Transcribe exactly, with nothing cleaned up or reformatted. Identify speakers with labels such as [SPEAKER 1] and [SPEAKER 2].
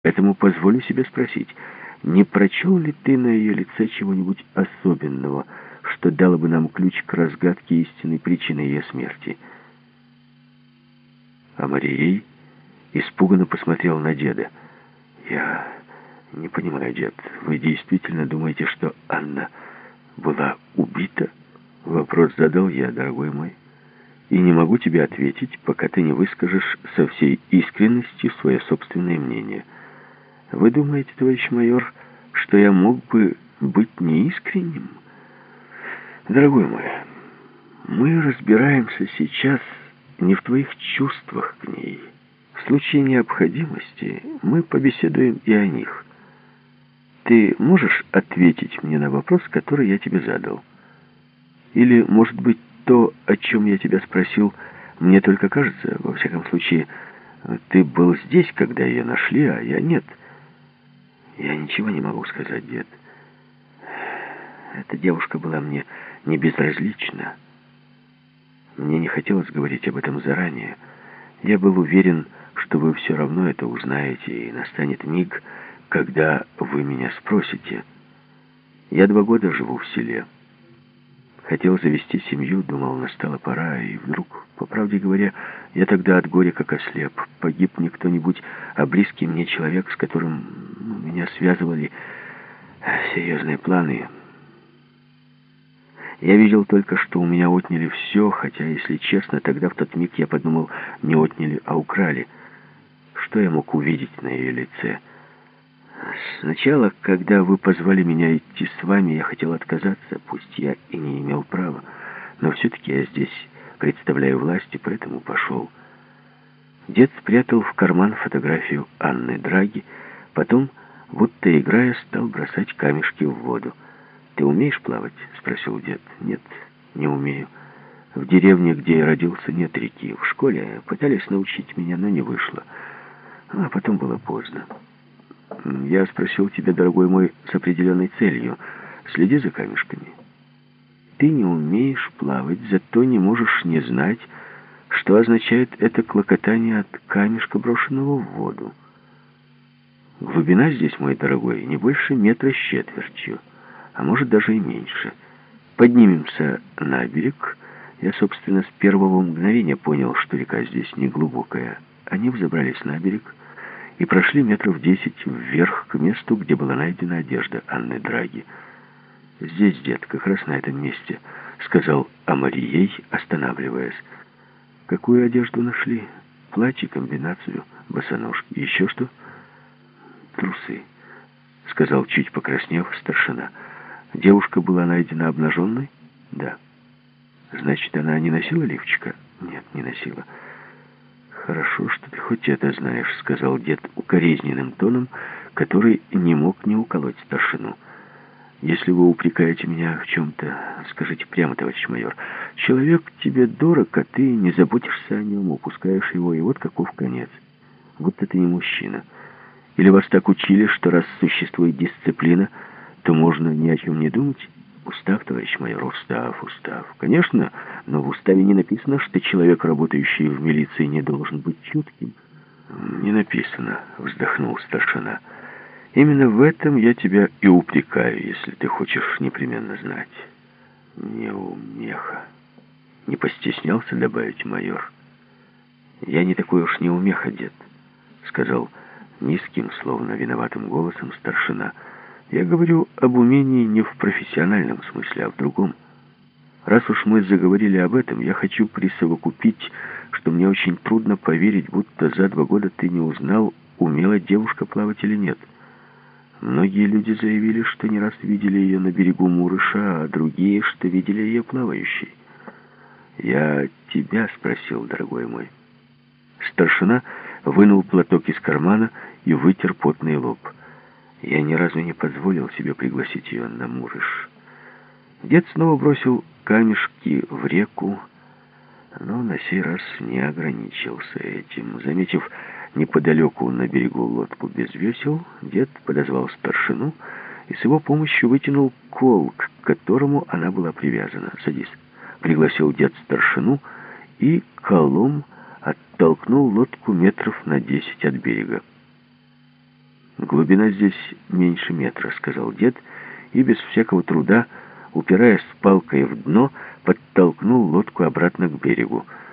[SPEAKER 1] Поэтому позволю себе спросить, не прочел ли ты на ее лице чего-нибудь особенного, что дало бы нам ключ к разгадке истинной причины ее смерти? А Марией испуганно посмотрел на деда. «Я не понимаю, дед, вы действительно думаете, что Анна была убита?» Вопрос задал я, дорогой мой, и не могу тебе ответить, пока ты не выскажешь со всей искренностью свое собственное мнение. Вы думаете, товарищ майор, что я мог бы быть неискренним? Дорогой мой, мы разбираемся сейчас не в твоих чувствах к ней. В случае необходимости мы побеседуем и о них. Ты можешь ответить мне на вопрос, который я тебе задал? Или, может быть, то, о чем я тебя спросил, мне только кажется, во всяком случае, ты был здесь, когда ее нашли, а я нет. Я ничего не могу сказать, дед. Эта девушка была мне не безразлична. Мне не хотелось говорить об этом заранее. Я был уверен, что вы все равно это узнаете, и настанет миг, когда вы меня спросите. Я два года живу в селе. Хотел завести семью, думал, настала пора, и вдруг, по правде говоря, я тогда от горя как ослеп. Погиб не кто-нибудь, а близкий мне человек, с которым ну, меня связывали серьезные планы. Я видел только, что у меня отняли все, хотя, если честно, тогда в тот миг я подумал, не отняли, а украли. Что я мог увидеть на ее лице? Сначала, когда вы позвали меня идти с вами, я хотел отказаться, пусть я и не имел права, но все-таки я здесь представляю власть, и поэтому пошел. Дед спрятал в карман фотографию Анны Драги, потом, будто играя, стал бросать камешки в воду. «Ты умеешь плавать?» — спросил дед. «Нет, не умею. В деревне, где я родился, нет реки. В школе пытались научить меня, но не вышло. А потом было поздно. Я спросил тебя, дорогой мой, с определенной целью. Следи за камешками. Ты не умеешь плавать, зато не можешь не знать, что означает это клокотание от камешка, брошенного в воду. Глубина здесь, мой дорогой, не больше метра с четвертью, а может даже и меньше. Поднимемся на берег. Я, собственно, с первого мгновения понял, что река здесь не глубокая. Они взобрались на берег и прошли метров десять вверх к месту, где была найдена одежда Анны Драги. «Здесь, дед, как раз на этом месте», — сказал Амарией, останавливаясь. «Какую одежду нашли? Платье, комбинацию, босоножки. Еще что?» «Трусы», — сказал, чуть покраснев, старшина. «Девушка была найдена обнаженной?» «Да». «Значит, она не носила лифчика?» «Нет, не носила». «Хорошо, что ты хоть это знаешь», — сказал дед укоризненным тоном, который не мог не уколоть старшину. «Если вы упрекаете меня в чем-то, скажите прямо, товарищ майор. Человек тебе дорог, а ты не заботишься о нем, упускаешь его, и вот каков конец. Вот это не мужчина. Или вас так учили, что раз существует дисциплина, то можно ни о чем не думать? Устав, товарищ майор, устав, устав. Конечно, но в уставе не написано, что человек, работающий в милиции, не должен быть чутким». «Не написано», — вздохнул старшина. «Именно в этом я тебя и упрекаю, если ты хочешь непременно знать». «Неумеха», — не постеснялся добавить майор. «Я не такой уж неумеха, дед», — сказал низким, словно виноватым голосом старшина. «Я говорю об умении не в профессиональном смысле, а в другом. Раз уж мы заговорили об этом, я хочу присовокупить, что мне очень трудно поверить, будто за два года ты не узнал, умела девушка плавать или нет. Многие люди заявили, что не раз видели ее на берегу Мурыша, а другие, что видели ее плавающей. Я тебя спросил, дорогой мой». Старшина вынул платок из кармана и вытер потный лоб. «Я ни разу не позволил себе пригласить ее на Мурыш». Дед снова бросил камешки в реку, но на сей раз не ограничился этим. Заметив неподалеку на берегу лодку без весел, дед подозвал старшину и с его помощью вытянул кол, к которому она была привязана. «Садись», — пригласил дед старшину, и колом оттолкнул лодку метров на десять от берега. «Глубина здесь меньше метра», — сказал дед, и без всякого труда, упираясь палкой в дно, подтолкнул лодку обратно к берегу.